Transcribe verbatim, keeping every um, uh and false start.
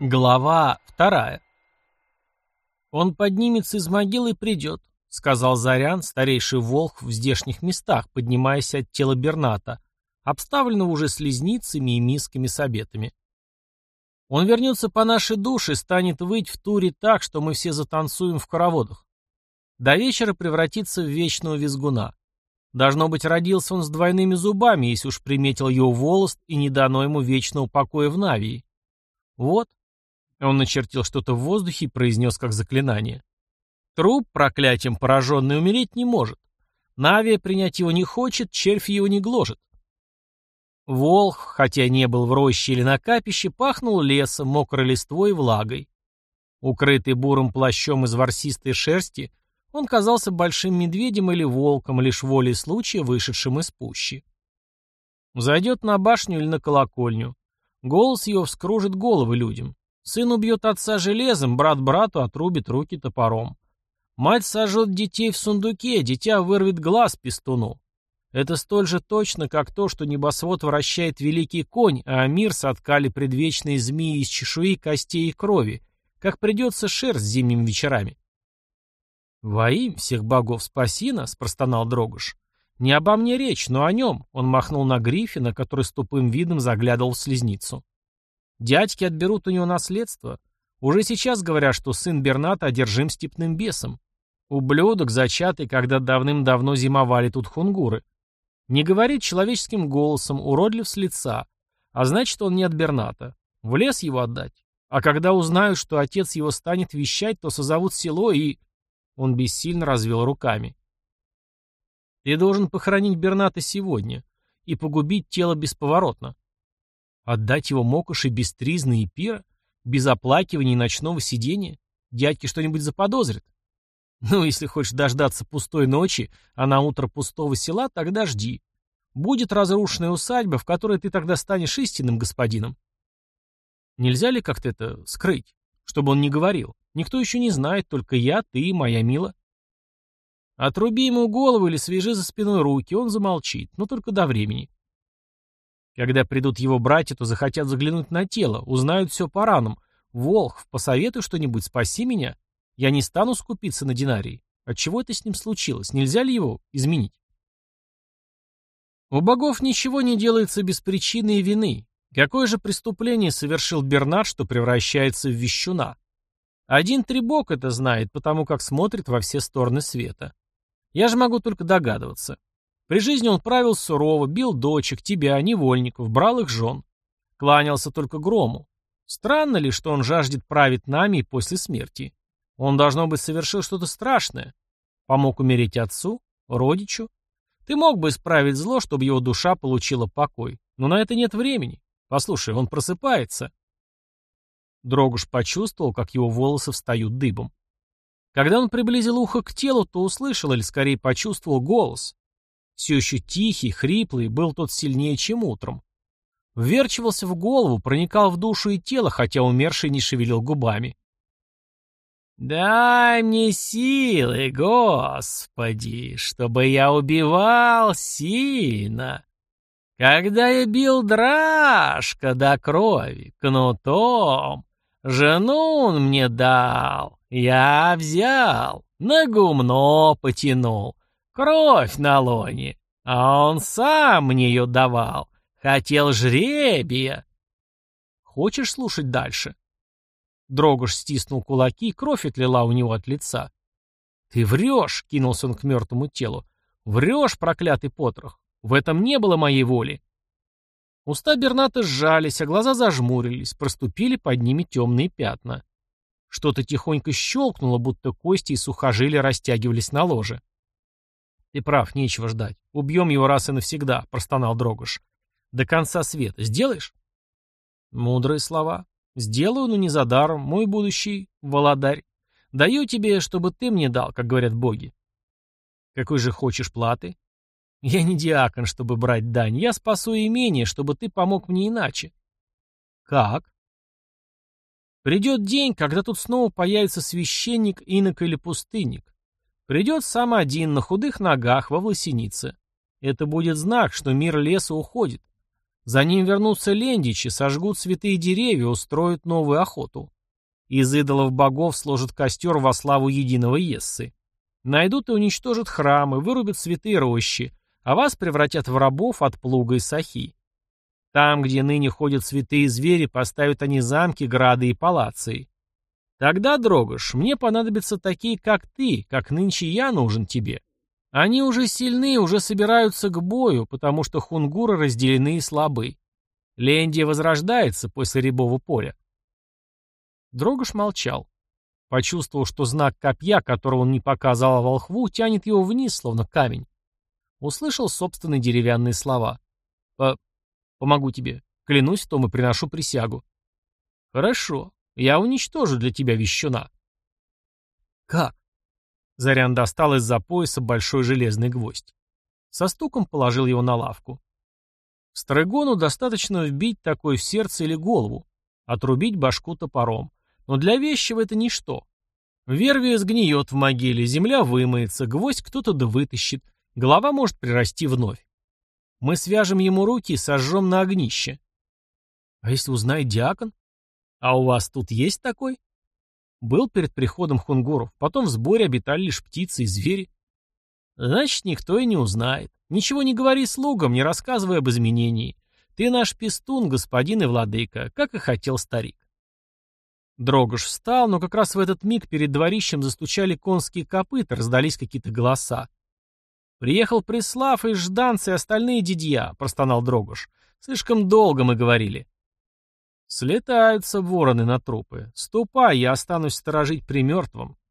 Глава вторая. «Он поднимется из могилы и придет», — сказал Зарян, старейший волхв в здешних местах, поднимаясь от тела Берната, обставленного уже слизницами и мисками с обетами. «Он вернется по нашей душе и станет выть в туре так, что мы все затанцуем в хороводах. До вечера превратится в вечного визгуна. Должно быть, родился он с двойными зубами, если уж приметил его волост и не дано ему вечного покоя в Навии. Вот». Он начертил что-то в воздухе и произнес как заклинание. Труп, проклятием пораженный, умереть не может. Навия принять его не хочет, червь его не гложет. Волх, хотя не был в роще или на капище, пахнул лесом, мокрой листвой и влагой. Укрытый бурым плащом из ворсистой шерсти, он казался большим медведем или волком, лишь волей случая, вышедшим из пущи. Зайдет на башню или на колокольню. Голос его вскружит головы людям. Сын убьет отца железом, брат брату отрубит руки топором. Мать сожжет детей в сундуке, дитя вырвет глаз пестуну. Это столь же точно, как то, что небосвод вращает великий конь, а мир соткали предвечные змеи из чешуи, костей и крови, как придется шерсть зимними вечерами. «Во имя всех богов спаси нас», — простонал Дрогош. «Не обо мне речь, но о нем», — он махнул на Гриффина, который с тупым видом заглядывал в слизницу. Дядьки отберут у него наследство. Уже сейчас говорят, что сын Берната одержим степным бесом. Ублюдок, зачатый, когда давным-давно зимовали тут хунгуры. Не говорит человеческим голосом, уродлив с лица. А значит, он не от Берната. В лес его отдать. А когда узнают, что отец его станет вещать, то созовут село и... Он бессильно развел руками. Ты должен похоронить Берната сегодня и погубить тело бесповоротно. Отдать его мокоши без тризны и пира? Без оплакивания и ночного сидения? Дядьки что-нибудь заподозрят? Ну, если хочешь дождаться пустой ночи, а на утро пустого села, тогда жди. Будет разрушенная усадьба, в которой ты тогда станешь истинным господином. Нельзя ли как-то это скрыть, чтобы он не говорил? Никто еще не знает, только я, ты и моя Мила. Отруби ему голову или свяжи за спиной руки, он замолчит, но только до времени. Когда придут его братья, то захотят заглянуть на тело, узнают все по ранам. Волхв, посоветуй что-нибудь, спаси меня. Я не стану скупиться на динарии. Отчего это с ним случилось? Нельзя ли его изменить? У богов ничего не делается без причины и вины. Какое же преступление совершил Бернат, что превращается в вещуна? Один Трибок это знает, потому как смотрит во все стороны света. Я же могу только догадываться. При жизни он правил сурово, бил дочек, тебя, невольников, брал их жен. Кланялся только грому. Странно ли, что он жаждет править нами и после смерти? Он, должно быть, совершил что-то страшное. Помог умереть отцу, родичу. Ты мог бы исправить зло, чтобы его душа получила покой. Но на это нет времени. Послушай, он просыпается. Дрогуш почувствовал, как его волосы встают дыбом. Когда он приблизил ухо к телу, то услышал, или скорее почувствовал голос. Все еще тихий, хриплый, был тот сильнее, чем утром. Вверчивался в голову, проникал в душу и тело, хотя умерший не шевелил губами. «Дай мне силы, Господи, чтобы я убивал сильно. Когда я бил Драшка до крови кнутом, жену он мне дал, я взял, на гумно потянул». Кровь на лоне, а он сам мне ее давал. Хотел жребия. Хочешь слушать дальше? Дрогош стиснул кулаки, и кровь отлила у него от лица. Ты врешь, кинулся он к мертвому телу. Врешь, проклятый потрох. В этом не было моей воли. Уста Берната сжались, а глаза зажмурились, проступили под ними темные пятна. Что-то тихонько щелкнуло, будто кости и сухожилия растягивались на ложе. «Ты прав, нечего ждать. Убьем его раз и навсегда», — простонал Дрогош. «До конца света. Сделаешь?» «Мудрые слова. Сделаю, но не за даром. Мой будущий володарь. Даю тебе, чтобы ты мне дал, как говорят боги». «Какой же хочешь платы?» «Я не диакон, чтобы брать дань. Я спасу имение, чтобы ты помог мне иначе». «Как?» «Придет день, когда тут снова появится священник, инок или пустынник. Придет сам один, на худых ногах, во власенице. Это будет знак, что мир леса уходит. За ним вернутся лендичи, сожгут святые деревья, устроят новую охоту. Из идолов богов сложат костер во славу единого Ессы. Найдут и уничтожат храмы, вырубят святые рощи, а вас превратят в рабов от плуга и сахи. Там, где ныне ходят святые звери, поставят они замки, грады и палации. Тогда, Дрогош, мне понадобятся такие, как ты, как нынче я нужен тебе. Они уже сильны, уже собираются к бою, потому что хунгуры разделены и слабы. Лендия возрождается после Рябого поля. Дрогош молчал. Почувствовал, что знак копья, которого он не показал волхву, тянет его вниз, словно камень. Услышал собственные деревянные слова. «По... «Помогу тебе. Клянусь в том и приношу присягу». «Хорошо. Я уничтожу для тебя вещуна». «Как?» Зарян достал из-за пояса большой железный гвоздь. Со стуком положил его на лавку. Стрыгону достаточно вбить такой в сердце или голову, отрубить башку топором. Но для вещего это ничто. Вервия сгниет в могиле, земля вымоется, гвоздь кто-то да вытащит, голова может прирасти вновь. Мы свяжем ему руки и сожжем на огнище. А если узнает диакон? А у вас тут есть такой? Был перед приходом хунгуров, потом в сборе обитали лишь птицы и звери. Значит, никто и не узнает. Ничего не говори слугам, не рассказывай об изменении. Ты наш пестун, господин и владыка, как и хотел старик. Дрогош встал, но как раз в этот миг перед дворищем застучали конские копыта, раздались какие-то голоса. «Приехал Преслав и Жданцы и остальные дядья», — простонал Дрогош. «Слишком долго мы говорили». «Слетаются вороны на трупы. Ступай, я останусь сторожить при мертвом.